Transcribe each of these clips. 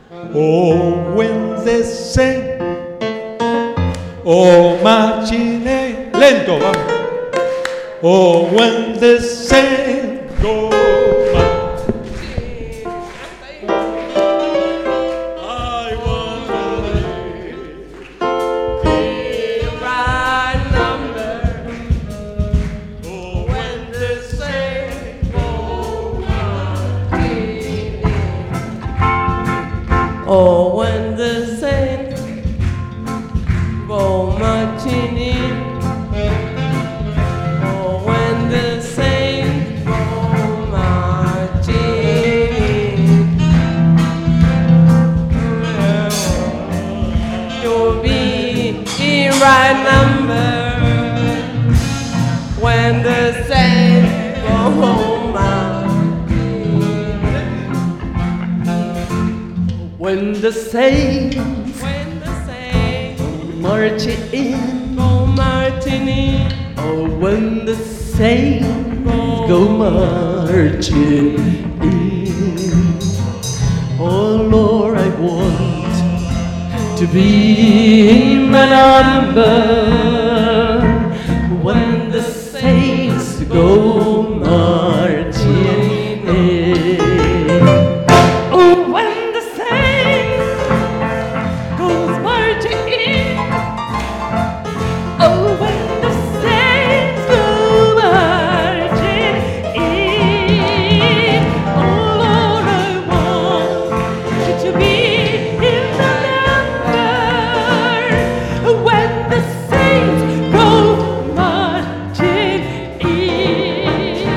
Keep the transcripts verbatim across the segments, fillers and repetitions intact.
Oh, when they say, oh, machine, lento, vamos. Oh, when the say, go, machine, I want to be right number. Oh, when they say, go, machine. Oh, when the saints go marching in. Oh, when the saints go marching in. You'll be in right number when the saints go marching in. When the saints when the saints marching in, go marching in. Oh, when the saints go marching in. Oh Lord, I want to be in the number when the saints go marching in. Oh, when the saints goes marching in. Oh, when the saints go marching in. Oh Lord, I want you to be in the number when the saints go marching in.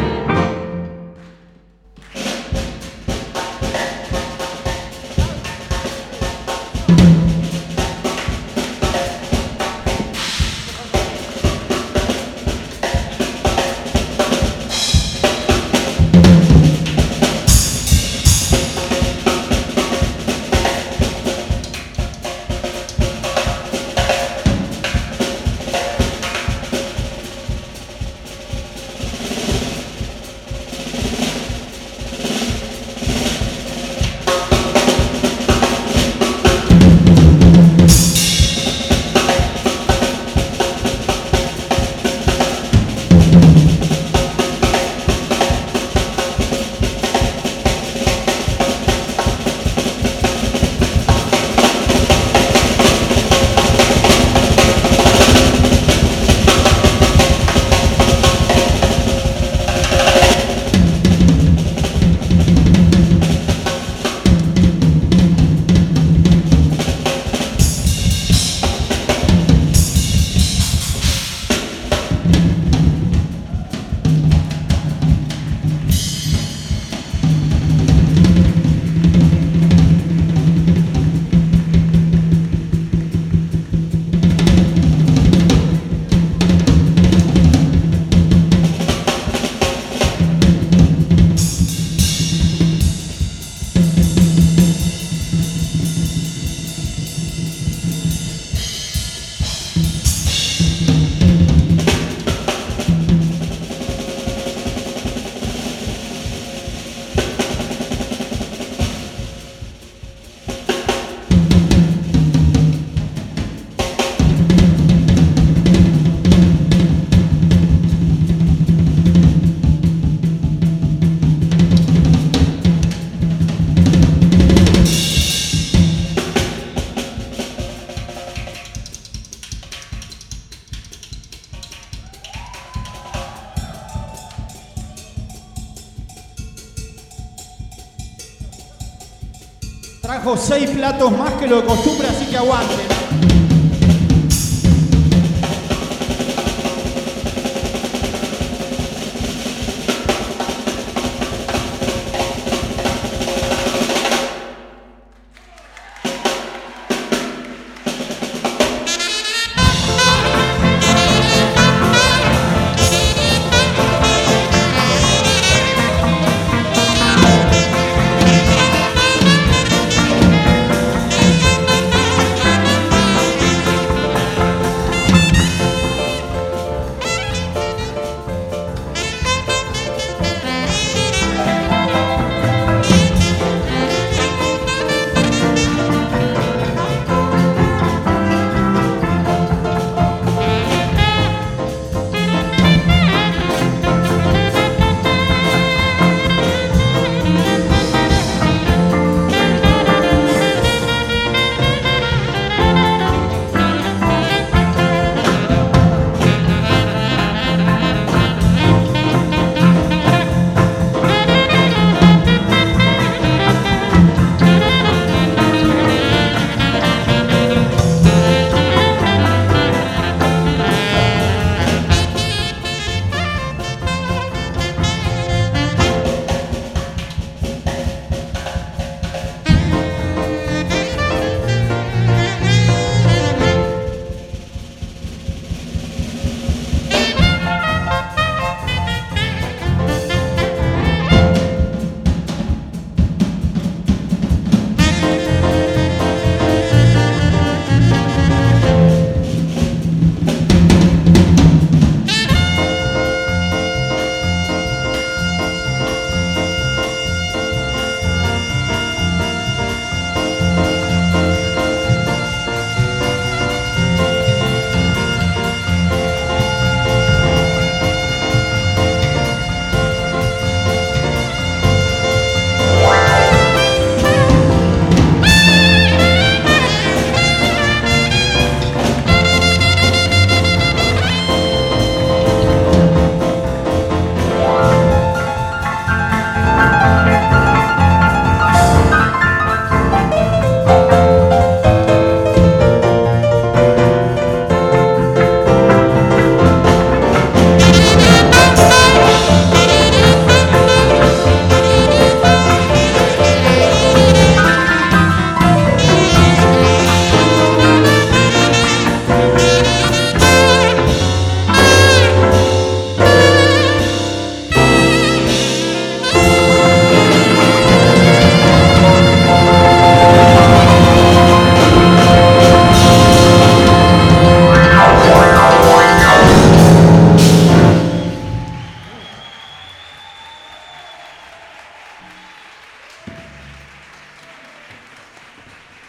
Trajo seis platos más que lo de costumbre, así que aguanten.